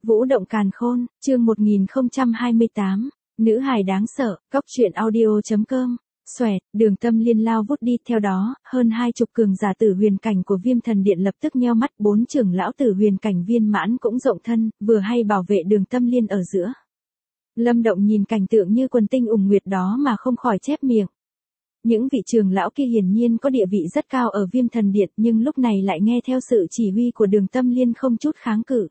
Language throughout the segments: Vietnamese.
Vũ động càn khôn, chương 1028, nữ hài đáng sợ, cóc truyện audio.com. Xoẹt, Đường Tâm Liên lao vút đi, theo đó, hơn 20 cường giả tử huyền cảnh của Viêm Thần Điện lập tức nheo mắt, 4 trưởng lão tử huyền cảnh viên mãn cũng rộng thân, vừa hay bảo vệ Đường Tâm Liên ở giữa. Lâm Động nhìn cảnh tượng như quần tinh ủng nguyệt đó mà không khỏi chép miệng. Những vị trưởng lão kia hiển nhiên có địa vị rất cao ở Viêm Thần Điện, nhưng lúc này lại nghe theo sự chỉ huy của Đường Tâm Liên không chút kháng cự.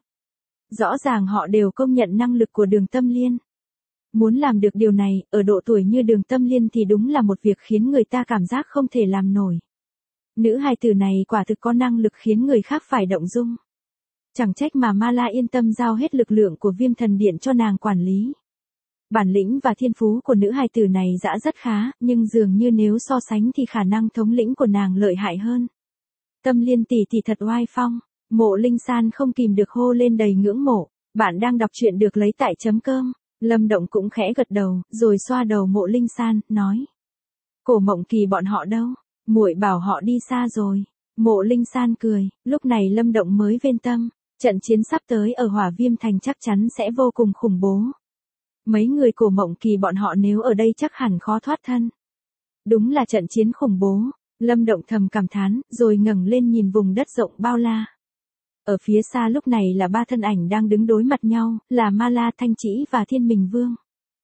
Rõ ràng họ đều công nhận năng lực của Đường Tâm Liên. Muốn làm được điều này, ở độ tuổi như Đường Tâm Liên thì đúng là một việc khiến người ta cảm giác không thể làm nổi. Nữ hài tử này quả thực có năng lực khiến người khác phải động dung. Chẳng trách mà Ma La yên tâm giao hết lực lượng của Viêm Thần Điện cho nàng quản lý. Bản lĩnh và thiên phú của nữ hài tử này dã rất khá, nhưng dường như nếu so sánh thì khả năng thống lĩnh của nàng lợi hại hơn. Tâm Liên tỷ tỷ thật oai phong. Mộ Linh San không kìm được hô lên đầy ngưỡng mộ. Bạn đang đọc truyện được lấy tại .com. Lâm Động cũng khẽ gật đầu, rồi xoa đầu Mộ Linh San, nói: Cổ Mộng Kỳ bọn họ đâu? Muội bảo họ đi xa rồi. Mộ Linh San cười, lúc này Lâm Động mới vên tâm, trận chiến sắp tới ở Hỏa Viêm Thành chắc chắn sẽ vô cùng khủng bố. Mấy người Cổ Mộng Kỳ bọn họ nếu ở đây chắc hẳn khó thoát thân. Đúng là trận chiến khủng bố. Lâm Động thầm cảm thán, rồi ngẩng lên nhìn vùng đất rộng bao la. Ở phía xa lúc này là 3 thân ảnh đang đứng đối mặt nhau, là Ma La, Thanh Trĩ và Thiên Minh Vương.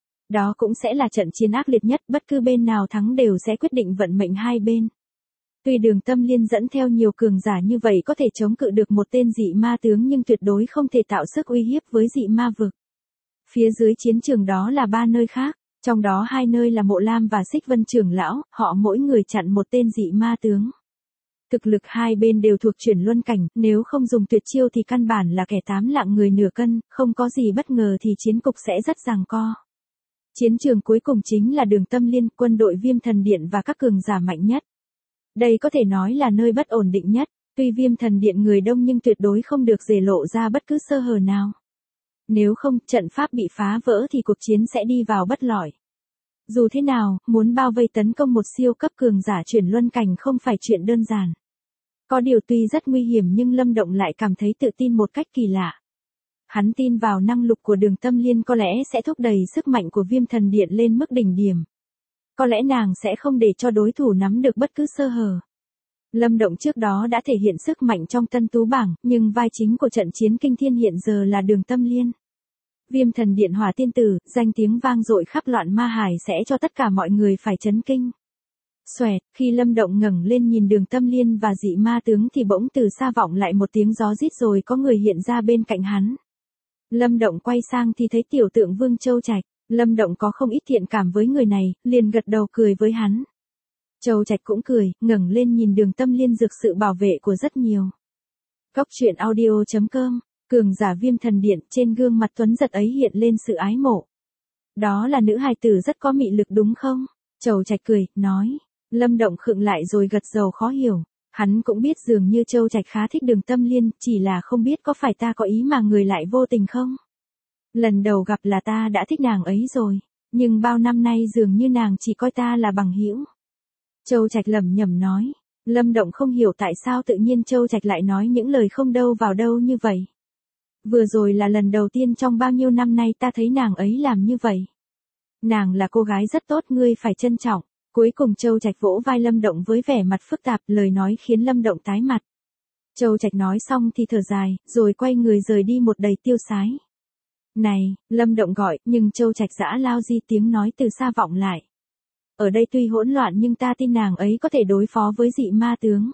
Đó cũng sẽ là trận chiến ác liệt nhất, bất cứ bên nào thắng đều sẽ quyết định vận mệnh hai bên. Tuy Đường Tâm Liên dẫn theo nhiều cường giả như vậy có thể chống cự được một tên dị ma tướng, nhưng tuyệt đối không thể tạo sức uy hiếp với dị ma vực. Phía dưới chiến trường đó là 3 nơi khác, trong đó 2 nơi là Mộ Lam và Xích Vân trưởng lão, họ mỗi người chặn một tên dị ma tướng. Thực lực hai bên đều thuộc chuyển luân cảnh, nếu không dùng tuyệt chiêu thì căn bản là kẻ 8 lạng người nửa cân, không có gì bất ngờ thì chiến cục sẽ rất giằng co. Chiến trường cuối cùng chính là Đường Tâm Liên, quân đội Viêm Thần Điện và các cường giả mạnh nhất. Đây có thể nói là nơi bất ổn định nhất, tuy Viêm Thần Điện người đông nhưng tuyệt đối không được để lộ ra bất cứ sơ hở nào. Nếu không, trận pháp bị phá vỡ thì cuộc chiến sẽ đi vào bất lợi. Dù thế nào, muốn bao vây tấn công một siêu cấp cường giả chuyển luân cảnh không phải chuyện đơn giản. Có điều tuy rất nguy hiểm nhưng Lâm Động lại cảm thấy tự tin một cách kỳ lạ. Hắn tin vào năng lực của Đường Tâm Liên có lẽ sẽ thúc đẩy sức mạnh của Viêm Thần Điện lên mức đỉnh điểm. Có lẽ nàng sẽ không để cho đối thủ nắm được bất cứ sơ hở. Lâm Động trước đó đã thể hiện sức mạnh trong Tân Tú bảng, nhưng vai chính của trận chiến kinh thiên hiện giờ là Đường Tâm Liên. Viêm Thần Điện Hỏa Tiên Tử, danh tiếng vang dội khắp loạn ma hải sẽ cho tất cả mọi người phải chấn kinh. Xoẹt, khi Lâm Động ngẩng lên nhìn Đường Tâm Liên và dị ma tướng thì bỗng từ xa vọng lại một tiếng gió rít, rồi có người hiện ra bên cạnh hắn. Lâm Động quay sang thì thấy tiểu tượng Vương Châu Trạch. Lâm Động có không ít thiện cảm với người này, liền gật đầu cười với hắn. Châu Trạch cũng cười, ngẩng lên nhìn Đường Tâm Liên được sự bảo vệ của rất nhiều. Cóc truyện audio.com. Cường giả Viêm Thần Điện, trên gương mặt tuấn giật ấy hiện lên sự ái mộ. Đó là nữ hài tử rất có mị lực đúng không? Châu Trạch cười, nói. Lâm Động khựng lại rồi gật đầu khó hiểu. Hắn cũng biết dường như Châu Trạch khá thích Đường Tâm Liên, chỉ là không biết có phải ta có ý mà người lại vô tình không? Lần đầu gặp là ta đã thích nàng ấy rồi, nhưng bao năm nay dường như nàng chỉ coi ta là bằng hữu. Châu Trạch lẩm nhẩm nói. Lâm Động không hiểu tại sao tự nhiên Châu Trạch lại nói những lời không đâu vào đâu như vậy. Vừa rồi là lần đầu tiên trong bao nhiêu năm nay ta thấy nàng ấy làm như vậy. Nàng là cô gái rất tốt, ngươi phải trân trọng. Cuối cùng Châu Trạch vỗ vai Lâm Động với vẻ mặt phức tạp, lời nói khiến Lâm Động tái mặt. Châu Trạch nói xong thì thở dài, rồi quay người rời đi một đầy tiêu sái. Này, Lâm Động gọi, nhưng Châu Trạch giã lao di tiếng nói từ xa vọng lại. Ở đây tuy hỗn loạn nhưng ta tin nàng ấy có thể đối phó với dị ma tướng.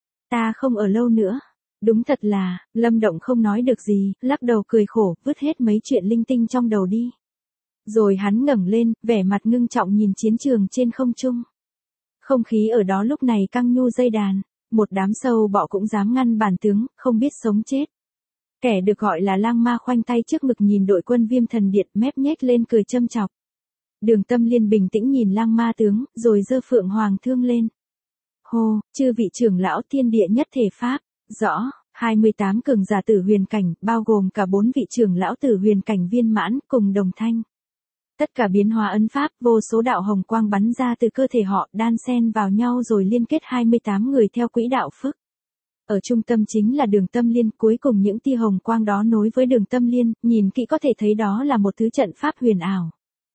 Ta không ở lâu nữa. Đúng thật là, Lâm Động không nói được gì, lắc đầu cười khổ, vứt hết mấy chuyện linh tinh trong đầu đi. Rồi hắn ngẩng lên, vẻ mặt ngưng trọng nhìn chiến trường trên không trung. Không khí ở đó lúc này căng nhu dây đàn, một đám sâu bọ cũng dám ngăn bản tướng, không biết sống chết. Kẻ được gọi là lang ma khoanh tay trước ngực nhìn đội quân Viêm Thần Điện, mép nhếch lên cười châm chọc. Đường Tâm Liên bình tĩnh nhìn lang ma tướng, rồi giơ phượng hoàng thương lên. Hô, chư vị trưởng lão thiên địa nhất thể pháp, rõ. 28 cường giả tử huyền cảnh, bao gồm cả 4 vị trưởng lão tử huyền cảnh viên mãn, cùng đồng thanh. Tất cả biến hóa ấn pháp, vô số đạo hồng quang bắn ra từ cơ thể họ, đan xen vào nhau rồi liên kết 28 người theo quỹ đạo phức. Ở trung tâm chính là đường tâm liên, cuối cùng những tia hồng quang đó nối với đường tâm liên, nhìn kỹ có thể thấy đó là một thứ trận pháp huyền ảo.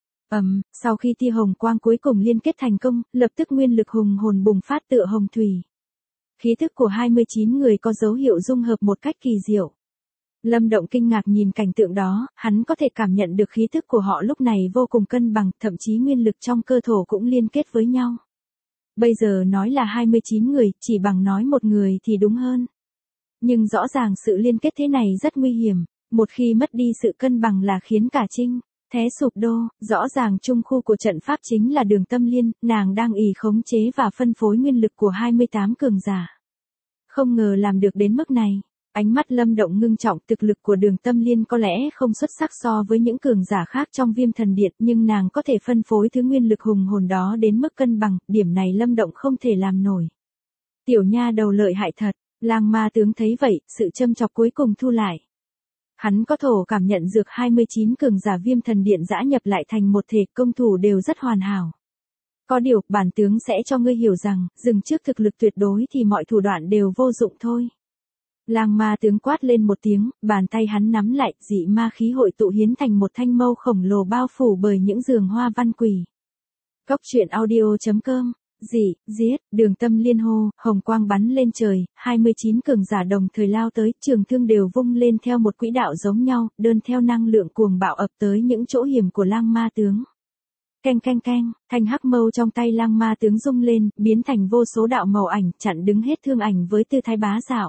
Sau khi tia hồng quang cuối cùng liên kết thành công, lập tức nguyên lực hùng hồn bùng phát tựa hồng thủy. Khí thức của 29 người có dấu hiệu dung hợp một cách kỳ diệu. Lâm Động kinh ngạc nhìn cảnh tượng đó, hắn có thể cảm nhận được khí thức của họ lúc này vô cùng cân bằng, thậm chí nguyên lực trong cơ thổ cũng liên kết với nhau. Bây giờ nói là 29 người, chỉ bằng nói một người thì đúng hơn. Nhưng rõ ràng sự liên kết thế này rất nguy hiểm, một khi mất đi sự cân bằng là khiến cả Trinh Thế sụp đổ, rõ ràng trung khu của trận pháp chính là đường tâm liên, nàng đang ỷ khống chế và phân phối nguyên lực của 28 cường giả. Không ngờ làm được đến mức này. Ánh mắt Lâm Động ngưng trọng, thực lực của đường tâm liên có lẽ không xuất sắc so với những cường giả khác trong Viêm Thần Điện, nhưng nàng có thể phân phối thứ nguyên lực hùng hồn đó đến mức cân bằng, điểm này Lâm Động không thể làm nổi. Tiểu nha đầu lợi hại thật, Lang Ma tướng thấy vậy, sự châm chọc cuối cùng thu lại. Hắn có thổ cảm nhận dược 29 cường giả Viêm Thần Điện dã nhập lại thành một thể, công thủ đều rất hoàn hảo. Có điều, bản tướng sẽ cho ngươi hiểu rằng, dừng trước thực lực tuyệt đối thì mọi thủ đoạn đều vô dụng thôi. Lang Ma tướng quát lên một tiếng, bàn tay hắn nắm lại, dị ma khí hội tụ hiến thành một thanh mâu khổng lồ bao phủ bởi những giường hoa văn quỷ. Cốc truyện audio.com, giết, đường tâm liên hô, hồng quang bắn lên trời, 29 cường giả đồng thời lao tới, trường thương đều vung lên theo một quỹ đạo giống nhau, đơn theo năng lượng cuồng bạo ập tới những chỗ hiểm của Lang Ma tướng. Keng, thanh hắc mâu trong tay Lang Ma tướng rung lên, biến thành vô số đạo màu ảnh, chặn đứng hết thương ảnh với tư thái bá đạo.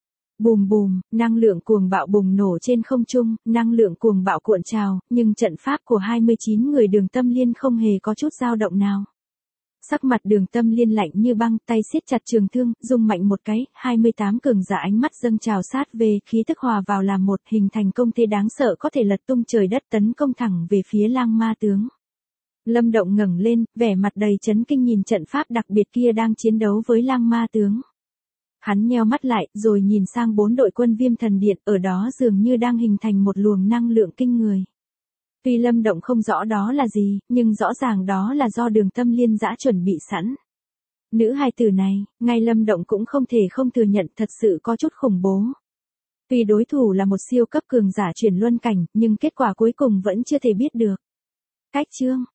Bùm, năng lượng cuồng bạo bùng nổ trên không trung, năng lượng cuồng bạo cuộn trào, nhưng trận pháp của 29 người đường tâm liên không hề có chút dao động nào. Sắc mặt đường tâm liên lạnh như băng, tay siết chặt trường thương, rung mạnh một cái, 28 cường giả ánh mắt dâng trào sát về, khí tức hòa vào làm một, hình thành công thế đáng sợ có thể lật tung trời đất, tấn công thẳng về phía Lang Ma tướng. Lâm Động ngẩng lên, vẻ mặt đầy chấn kinh nhìn trận pháp đặc biệt kia đang chiến đấu với Lang Ma tướng. Hắn nheo mắt lại, rồi nhìn sang 4 đội quân Viêm Thần Điện, ở đó dường như đang hình thành một luồng năng lượng kinh người. Tuy Lâm Động không rõ đó là gì, nhưng rõ ràng đó là do đường tâm liên dã chuẩn bị sẵn. Nữ hài tử này, ngay Lâm Động cũng không thể không thừa nhận thật sự có chút khủng bố. Tuy đối thủ là một siêu cấp cường giả chuyển luân cảnh, nhưng kết quả cuối cùng vẫn chưa thể biết được. Cách chương